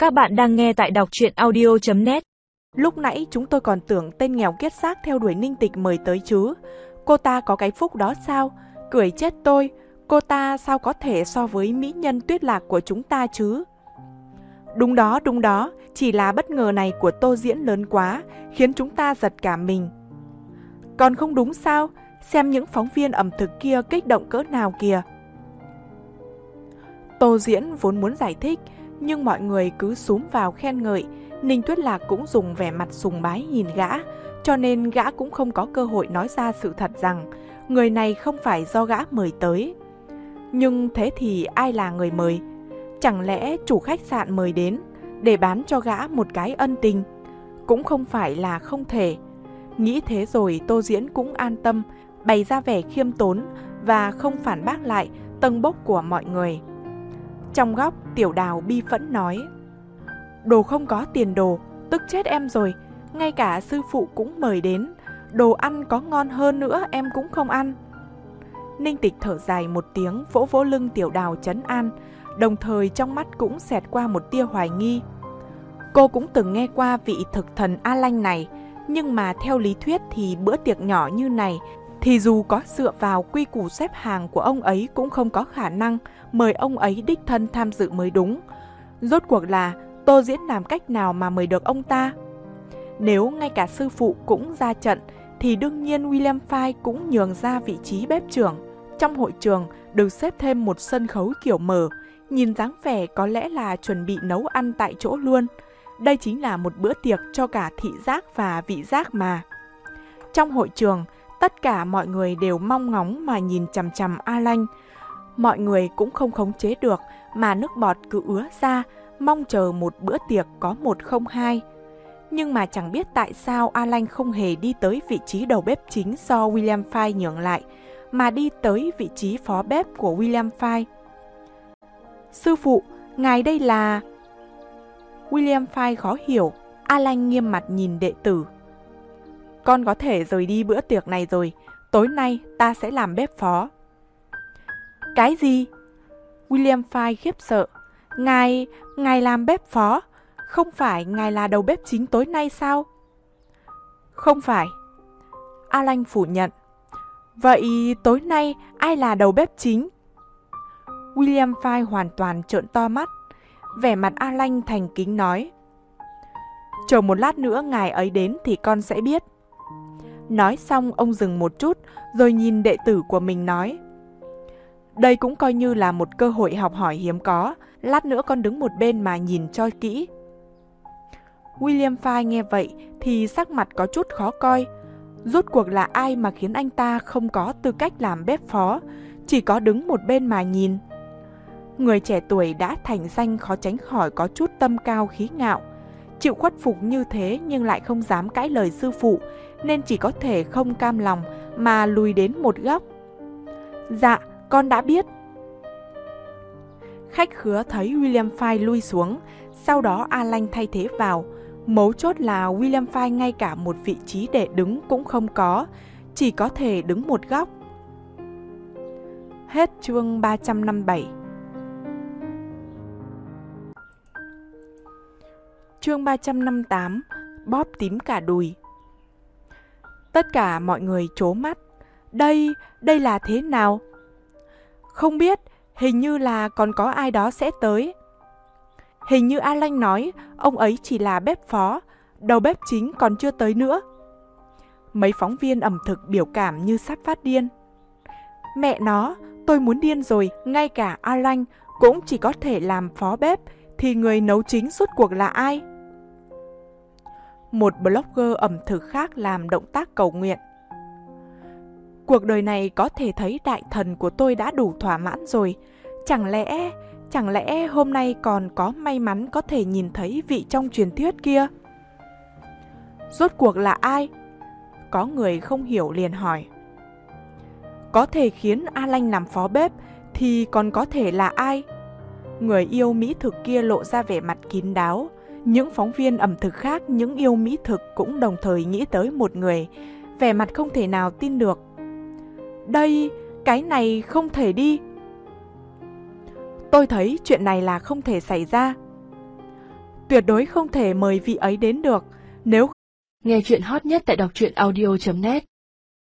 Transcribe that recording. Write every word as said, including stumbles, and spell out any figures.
Các bạn đang nghe tại đọc truyện audio chấm net. Lúc nãy chúng tôi còn tưởng tên nghèo kiết xác theo đuổi Ninh Tịch mời tới chứ. Cô ta có cái phúc đó sao? Cười chết tôi. Cô ta sao có thể so với mỹ nhân Tuyết Lạc của chúng ta chứ? Đúng đó, đúng đó. Chỉ là bất ngờ này của Tô Diễn lớn quá, khiến chúng ta giật cả mình. Còn không đúng sao? Xem những phóng viên ẩm thực kia kích động cỡ nào kìa. Tô Diễn vốn muốn giải thích, nhưng mọi người cứ xúm vào khen ngợi. Ninh Tuyết Lạc cũng dùng vẻ mặt sùng bái nhìn gã, cho nên gã cũng không có cơ hội nói ra sự thật rằng người này không phải do gã mời tới. Nhưng thế thì ai là người mời? Chẳng lẽ chủ khách sạn mời đến để bán cho gã một cái ân tình? Cũng không phải là không thể. Nghĩ thế rồi Tô Diễn cũng an tâm, bày ra vẻ khiêm tốn và không phản bác lại tâng bốc của mọi người. Trong góc, Tiểu Đào bi phẫn nói: Đồ không có tiền đồ, tức chết em rồi. Ngay cả sư phụ cũng mời đến, đồ ăn có ngon hơn nữa em cũng không ăn. Ninh Tịch thở dài một tiếng, vỗ vỗ lưng Tiểu Đào trấn an, đồng thời trong mắt cũng xẹt qua một tia hoài nghi. Cô cũng từng nghe qua vị thực thần A Lanh này, nhưng mà theo lý thuyết thì bữa tiệc nhỏ như này thì dù có dựa vào quy củ xếp hàng của ông ấy cũng không có khả năng mời ông ấy đích thân tham dự mới đúng. Rốt cuộc là Tô Diễn làm cách nào mà mời được ông ta? Nếu ngay cả sư phụ cũng ra trận thì đương nhiên William Fay cũng nhường ra vị trí bếp trưởng. Trong hội trường được xếp thêm một sân khấu kiểu mở, nhìn dáng vẻ có lẽ là chuẩn bị nấu ăn tại chỗ luôn. Đây chính là một bữa tiệc cho cả thị giác và vị giác mà. Trong hội trường, tất cả mọi người đều mong ngóng mà nhìn chằm chằm A Lanh. Mọi người cũng không khống chế được mà nước bọt cứ ứa ra, mong chờ một bữa tiệc có một không hai. Nhưng mà chẳng biết tại sao A Lanh không hề đi tới vị trí đầu bếp chính do William Fay nhường lại, mà đi tới vị trí phó bếp của William Fay. Sư phụ, ngài đây là... William Fay khó hiểu. A Lanh nghiêm mặt nhìn đệ tử. Con có thể rời đi bữa tiệc này rồi, tối nay ta sẽ làm bếp phó. Cái gì? William Fay khiếp sợ. Ngài, ngài làm bếp phó? Không phải ngài là đầu bếp chính tối nay sao? Không phải. A Lanh phủ nhận. Vậy tối nay ai là đầu bếp chính? William Fay hoàn toàn trợn to mắt. Vẻ mặt A Lanh thành kính nói: Chờ một lát nữa ngài ấy đến thì con sẽ biết. Nói xong ông dừng một chút, rồi nhìn đệ tử của mình nói: Đây cũng coi như là một cơ hội học hỏi hiếm có, lát nữa con đứng một bên mà nhìn cho kỹ. William Fay nghe vậy thì sắc mặt có chút khó coi. Rốt cuộc là ai mà khiến anh ta không có tư cách làm bếp phó, chỉ có đứng một bên mà nhìn. Người trẻ tuổi đã thành danh khó tránh khỏi có chút tâm cao khí ngạo, chịu khuất phục như thế nhưng lại không dám cãi lời sư phụ, nên chỉ có thể không cam lòng mà lùi đến một góc. Dạ, con đã biết. Khách khứa thấy William Fay lui xuống, sau đó A Lanh thay thế vào. Mấu chốt là William Fay ngay cả một vị trí để đứng cũng không có, chỉ có thể đứng một góc. Hết chương ba trăm năm mươi bảy. Chương ba trăm năm mươi tám, bóp tím cả đùi. Tất cả mọi người trố mắt. Đây, đây là thế nào? Không biết, hình như là còn có ai đó sẽ tới. Hình như A Lanh nói ông ấy chỉ là bếp phó, đầu bếp chính còn chưa tới nữa. Mấy phóng viên ẩm thực biểu cảm như sắp phát điên. Mẹ nó, tôi muốn điên rồi, ngay cả A Lanh cũng chỉ có thể làm phó bếp, thì người nấu chính rốt cuộc là ai? Một blogger ẩm thực khác làm động tác cầu nguyện. Cuộc đời này có thể thấy đại thần của tôi đã đủ thỏa mãn rồi. Chẳng lẽ, chẳng lẽ hôm nay còn có may mắn có thể nhìn thấy vị trong truyền thuyết kia? Rốt cuộc là ai? Có người không hiểu liền hỏi. Có thể khiến A Lanh làm phó bếp thì còn có thể là ai? Người yêu mỹ thực kia lộ ra vẻ mặt kín đáo. Những phóng viên ẩm thực khác, những yêu mỹ thực cũng đồng thời nghĩ tới một người, vẻ mặt không thể nào tin được. Đây, cái này không thể đi. Tôi thấy chuyện này là không thể xảy ra. tuyệt đối không thể mời vị ấy đến được. Nếu Nghe chuyện hot nhất tại đọc truyện audio chấm net